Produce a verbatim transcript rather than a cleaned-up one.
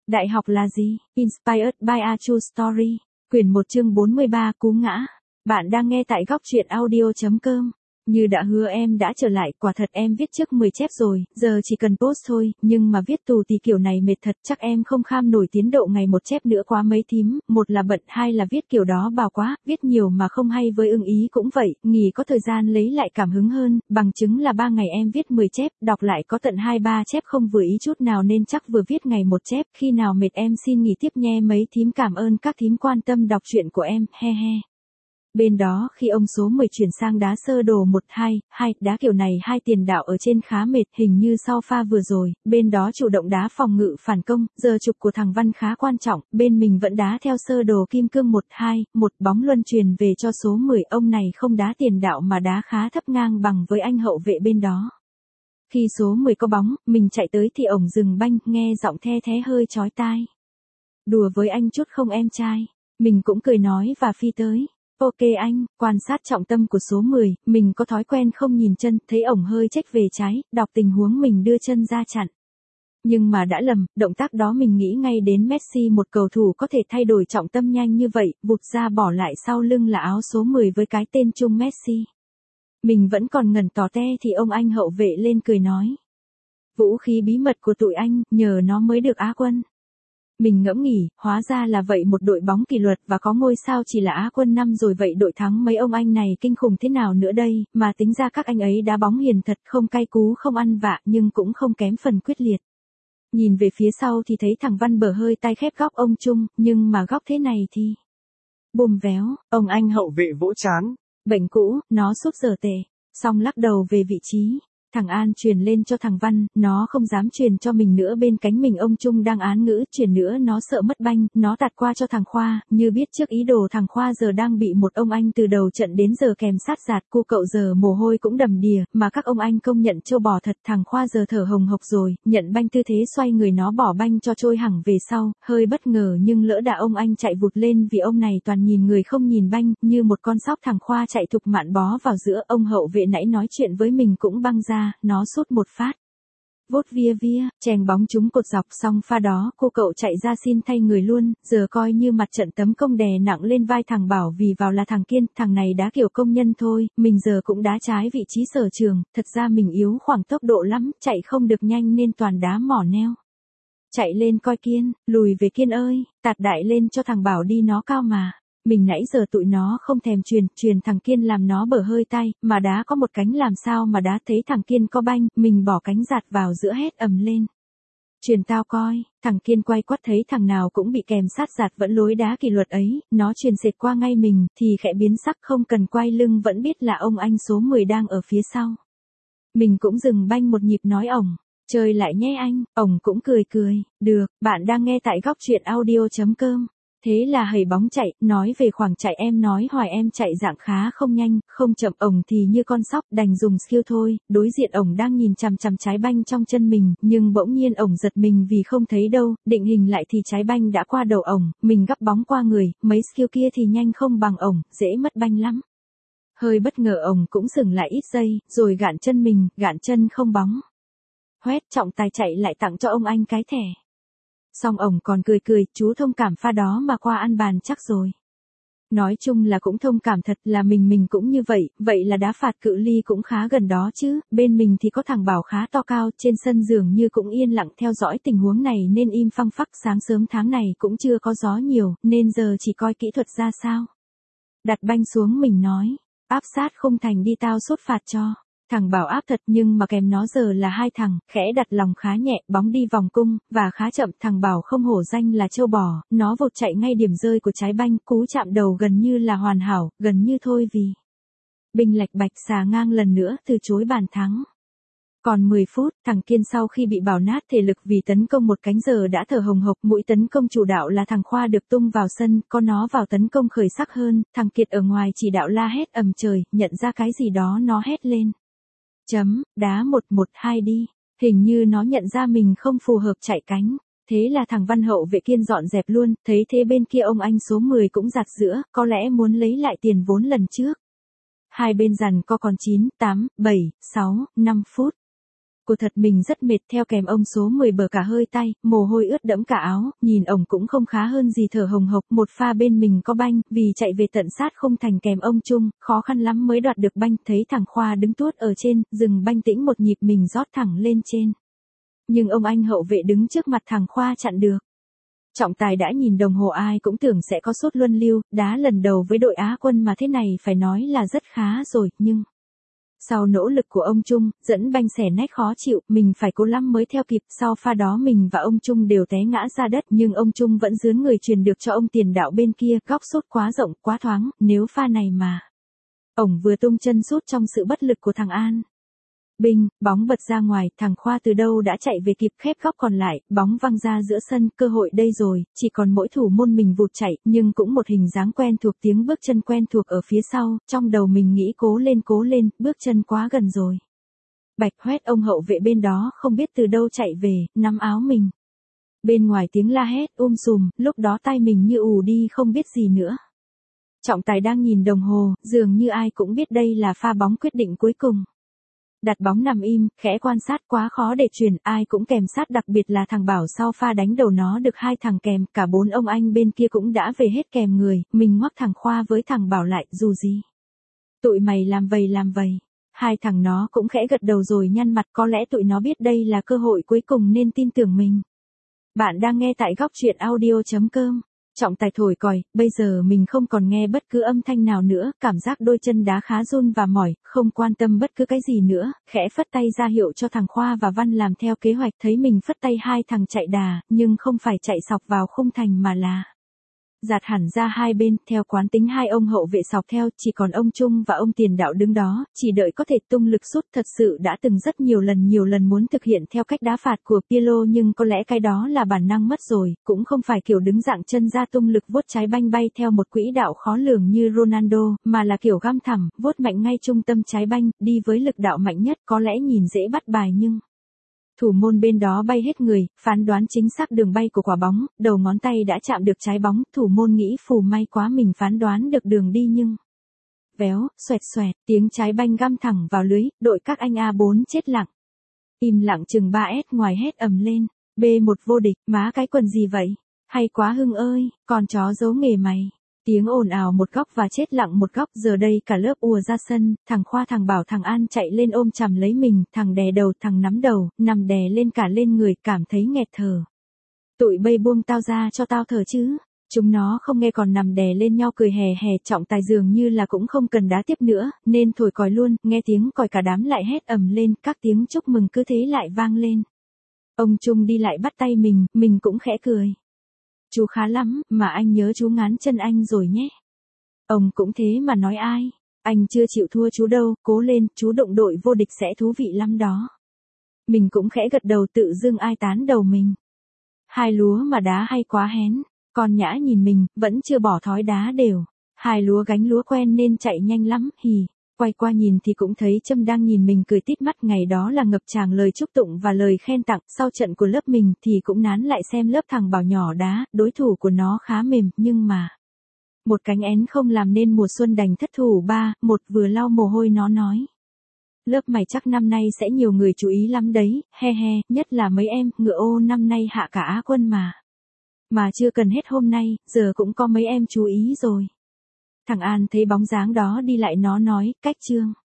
Đại học là gì? Inspired by a True Story. Quyển một chương bốn mươi ba Cú ngã. Bạn đang nghe tại góc truyện audio chấm com. Như đã hứa em đã trở lại, quả thật em viết trước mười chép rồi, giờ chỉ cần post thôi, nhưng mà viết tù tì kiểu này mệt thật, chắc em không kham nổi tiến độ ngày một chép nữa quá mấy thím, một là bận, hai là viết kiểu đó bào quá, viết nhiều mà không hay với ưng ý cũng vậy, nghỉ có thời gian lấy lại cảm hứng hơn, bằng chứng là ba ngày em viết mười chép, đọc lại có tận hai ba chép không vừa ý chút nào nên chắc vừa viết ngày một chép, khi nào mệt em xin nghỉ tiếp nhé mấy thím, cảm ơn các thím quan tâm đọc truyện của em, he he. Bên đó, khi ông số mười chuyển sang đá sơ đồ một hai, hai, đá kiểu này hai tiền đạo ở trên khá mệt, hình như sau pha vừa rồi, bên đó chủ động đá phòng ngự phản công, giờ trục của thằng Văn khá quan trọng, bên mình vẫn đá theo sơ đồ kim cương một hai, một bóng luân truyền về cho số mười, ông này không đá tiền đạo mà đá khá thấp ngang bằng với anh hậu vệ bên đó. Khi số mười có bóng, mình chạy tới thì ổng dừng banh, nghe giọng the thé hơi chói tai. Đùa với anh chút không em trai, mình cũng cười nói và phi tới. Ok anh, quan sát trọng tâm của số mười, mình có thói quen không nhìn chân, thấy ổng hơi chếch về trái, đọc tình huống mình đưa chân ra chặn. Nhưng mà đã lầm, động tác đó mình nghĩ ngay đến Messi, một cầu thủ có thể thay đổi trọng tâm nhanh như vậy, vụt ra bỏ lại sau lưng là áo số mười với cái tên chung Messi. Mình vẫn còn ngẩn tò te thì ông anh hậu vệ lên cười nói. Vũ khí bí mật của tụi anh, nhờ nó mới được Á quân. Mình ngẫm nghĩ, hóa ra là vậy, một đội bóng kỷ luật và có ngôi sao chỉ là Á quân năm rồi, vậy đội thắng mấy ông anh này kinh khủng thế nào nữa đây, mà tính ra các anh ấy đá bóng hiền thật, không cay cú không ăn vạ nhưng cũng không kém phần quyết liệt. Nhìn về phía sau thì thấy thằng Văn bở hơi tay khép góc ông Trung, nhưng mà góc thế này thì... Bùm véo, ông anh hậu vệ vỗ trán. Bệnh cũ, nó sút giờ tệ, xong lắc đầu về vị trí. Thằng An truyền lên cho thằng Văn, nó không dám truyền cho mình nữa, bên cánh mình ông Trung đang án ngữ, truyền nữa nó sợ mất banh, nó tạt qua cho thằng Khoa, như biết trước ý đồ thằng Khoa giờ đang bị một ông anh từ đầu trận đến giờ kèm sát giạt, cô cậu giờ mồ hôi cũng đầm đìa, mà các ông anh công nhận trâu bò thật, thằng Khoa giờ thở hồng hộc rồi, nhận banh tư thế xoay người nó bỏ banh cho trôi hẳn về sau, hơi bất ngờ nhưng lỡ đà ông anh chạy vụt lên vì ông này toàn nhìn người không nhìn banh, như một con sóc thằng Khoa chạy thục mạn bó vào giữa, ông hậu vệ nãy nói chuyện với mình cũng băng ra. Nó sút một phát. Vốt vía vía, chèn bóng trúng cột dọc, xong pha đó cô cậu chạy ra xin thay người luôn, giờ coi như mặt trận tấm công đè nặng lên vai thằng Bảo vì vào là thằng Kiên, thằng này đá kiểu công nhân thôi, mình giờ cũng đá trái vị trí sở trường, thật ra mình yếu khoảng tốc độ lắm, chạy không được nhanh nên toàn đá mỏ neo. Chạy lên coi Kiên, lùi về Kiên ơi, tạt đại lên cho thằng Bảo đi, nó cao mà. Mình nãy giờ tụi nó không thèm truyền, truyền thằng Kiên làm nó bở hơi tay, mà đá có một cánh làm sao mà đá, thấy thằng Kiên có banh, mình bỏ cánh giạt vào giữa hét ầm lên. Truyền tao coi, thằng Kiên quay quắt thấy thằng nào cũng bị kèm sát giạt vẫn lối đá kỷ luật ấy, nó truyền xệt qua ngay mình, thì khẽ biến sắc, không cần quay lưng vẫn biết là ông anh số mười đang ở phía sau. Mình cũng dừng banh một nhịp nói ổng, chơi lại nhé anh, ổng cũng cười cười, được, bạn đang nghe tại góc truyện audio chấm com. Thế là hầy bóng chạy, nói về khoảng chạy em nói hoài em chạy dạng khá không nhanh, không chậm, ổng thì như con sóc, đành dùng skill thôi, đối diện ổng đang nhìn chằm chằm trái banh trong chân mình, nhưng bỗng nhiên ổng giật mình vì không thấy đâu, định hình lại thì trái banh đã qua đầu ổng, mình gắp bóng qua người, mấy skill kia thì nhanh không bằng ổng, dễ mất banh lắm. Hơi bất ngờ ổng cũng dừng lại ít giây, rồi gạn chân mình, gạn chân không bóng. Hoét, trọng tài chạy lại tặng cho ông anh cái thẻ. Xong ổng còn cười cười, chú thông cảm pha đó mà qua ăn bàn chắc rồi. Nói chung là cũng thông cảm thật, là mình mình cũng như vậy, vậy là đá phạt cự ly cũng khá gần đó chứ, bên mình thì có thằng Bảo khá to cao, trên sân dường như cũng yên lặng theo dõi tình huống này nên im phăng phắc, sáng sớm tháng này cũng chưa có gió nhiều, nên giờ chỉ coi kỹ thuật ra sao. Đặt banh xuống mình nói, áp sát khung thành đi tao sút phạt cho. Thằng Bảo áp thật nhưng mà kèm nó giờ là hai thằng, khẽ đặt lòng khá nhẹ, bóng đi vòng cung, và khá chậm, thằng Bảo không hổ danh là trâu bò, nó vụt chạy ngay điểm rơi của trái banh, cú chạm đầu gần như là hoàn hảo, gần như thôi vì. Bình lạch bạch xà ngang lần nữa từ chối bàn thắng. Còn mười phút, thằng Kiên sau khi bị bảo nát thể lực vì tấn công một cánh giờ đã thở hồng hộc, mũi tấn công chủ đạo là thằng Khoa được tung vào sân, có nó vào tấn công khởi sắc hơn, thằng Kiệt ở ngoài chỉ đạo la hét ầm trời, nhận ra cái gì đó nó hét lên. Chấm, đá một một hai đi, hình như nó nhận ra mình không phù hợp chạy cánh, thế là thằng Văn hậu vệ Kiên dọn dẹp luôn, thấy thế bên kia ông anh số mười cũng giặt giữa, có lẽ muốn lấy lại tiền vốn lần trước. Hai bên giằng co còn chín, tám, bảy, sáu, năm phút. của thật mình rất mệt, theo kèm ông số mười bờ cả hơi tay, mồ hôi ướt đẫm cả áo, nhìn ổng cũng không khá hơn gì, thở hồng hộc, một pha bên mình có banh, vì chạy về tận sát không thành kèm ông chung, khó khăn lắm mới đoạt được banh, thấy thằng Khoa đứng tuốt ở trên, dừng banh tĩnh một nhịp mình rót thẳng lên trên. Nhưng ông anh hậu vệ đứng trước mặt thằng Khoa chặn được. Trọng tài đã nhìn đồng hồ, ai cũng tưởng sẽ có sút luân lưu, đá lần đầu với đội Á quân mà thế này phải nói là rất khá rồi, nhưng sau nỗ lực của ông Trung, dẫn banh xẻ nét khó chịu, mình phải cố lắm mới theo kịp, sau pha đó mình và ông Trung đều té ngã ra đất, nhưng ông Trung vẫn dướn người truyền được cho ông tiền đạo bên kia, góc sút quá rộng, quá thoáng, nếu pha này mà ổng vừa tung chân sút trong sự bất lực của thằng An. Binh, bóng bật ra ngoài, thằng Khoa từ đâu đã chạy về kịp khép góc còn lại, bóng văng ra giữa sân, cơ hội đây rồi, chỉ còn mỗi thủ môn mình vụt chạy, nhưng cũng một hình dáng quen thuộc, tiếng bước chân quen thuộc ở phía sau, trong đầu mình nghĩ cố lên cố lên, bước chân quá gần rồi. Bạch hoét, ông hậu vệ bên đó không biết từ đâu chạy về, nắm áo mình. Bên ngoài tiếng la hét um sùm, lúc đó tai mình như ù đi không biết gì nữa. Trọng tài đang nhìn đồng hồ, dường như ai cũng biết đây là pha bóng quyết định cuối cùng. Đặt bóng nằm im, khẽ quan sát, quá khó để chuyển, ai cũng kèm sát, đặc biệt là thằng Bảo sau pha đánh đầu nó được hai thằng kèm, cả bốn ông anh bên kia cũng đã về hết kèm người, mình ngoắc thằng Khoa với thằng Bảo lại, dù gì tụi mày làm vầy làm vầy. Hai thằng nó cũng khẽ gật đầu rồi nhăn mặt, có lẽ tụi nó biết đây là cơ hội cuối cùng nên tin tưởng mình. Bạn đang nghe tại góc truyện audio chấm com. Trọng tài thổi còi, bây giờ mình không còn nghe bất cứ âm thanh nào nữa, cảm giác đôi chân đá khá run và mỏi, không quan tâm bất cứ cái gì nữa, khẽ phất tay ra hiệu cho thằng Khoa và Văn làm theo kế hoạch, thấy mình phất tay hai thằng chạy đà, nhưng không phải chạy sọc vào khung thành mà là dạt hẳn ra hai bên, theo quán tính hai ông hậu vệ sọc theo, chỉ còn ông Trung và ông tiền đạo đứng đó, chỉ đợi có thể tung lực sút. Thật sự đã từng rất nhiều lần nhiều lần muốn thực hiện theo cách đá phạt của Pirlo, nhưng có lẽ cái đó là bản năng mất rồi, cũng không phải kiểu đứng dạng chân ra tung lực vuốt trái banh bay theo một quỹ đạo khó lường như Ronaldo, mà là kiểu găm thẳng, vuốt mạnh ngay trung tâm trái banh, đi với lực đạo mạnh nhất, có lẽ nhìn dễ bắt bài nhưng thủ môn bên đó bay hết người, phán đoán chính xác đường bay của quả bóng, đầu ngón tay đã chạm được trái bóng, thủ môn nghĩ phù may quá mình phán đoán được đường đi nhưng véo, xoẹt xoẹt, tiếng trái banh găm thẳng vào lưới, đội các anh A bốn chết lặng. Im lặng chừng ba s ngoài hét ầm lên, B một vô địch, má cái quần gì vậy? Hay quá Hưng ơi, con chó giấu nghề mày. Tiếng ồn ào một góc và chết lặng một góc, giờ đây cả lớp ùa ra sân, thằng Khoa thằng Bảo thằng An chạy lên ôm chầm lấy mình, thằng đè đầu thằng nắm đầu, nằm đè lên cả lên người, cảm thấy nghẹt thở. Tụi bay buông tao ra cho tao thở chứ. Chúng nó không nghe còn nằm đè lên nhau cười hè hè. Trọng tài dường như là cũng không cần đá tiếp nữa, nên thổi còi luôn, nghe tiếng còi cả đám lại hét ầm lên, các tiếng chúc mừng cứ thế lại vang lên. Ông Trung đi lại bắt tay mình, mình cũng khẽ cười. Chú khá lắm, mà anh nhớ chú ngán chân anh rồi nhé. Ông cũng thế mà nói ai. Anh chưa chịu thua chú đâu, cố lên, chú động đội vô địch sẽ thú vị lắm đó. Mình cũng khẽ gật đầu tự dưng ai tán đầu mình. Hai lúa mà đá hay quá hén. Con Nhã nhìn mình, vẫn chưa bỏ thói đá đều. Hai lúa gánh lúa quen nên chạy nhanh lắm, hì. Quay qua nhìn thì cũng thấy Trâm đang nhìn mình cười tít mắt, ngày đó là ngập tràn lời chúc tụng và lời khen tặng. Sau trận của lớp mình thì cũng nán lại xem lớp thằng Bảo nhỏ đá, đối thủ của nó khá mềm, nhưng mà một cánh én không làm nên mùa xuân đành thất thủ ba, một vừa lau mồ hôi nó nói. Lớp mày chắc năm nay sẽ nhiều người chú ý lắm đấy, he he, nhất là mấy em, ngựa ô năm nay hạ cả Á quân mà. Mà chưa cần hết hôm nay, giờ cũng có mấy em chú ý rồi. Thằng An thấy bóng dáng đó đi lại nó nói, cách Trương.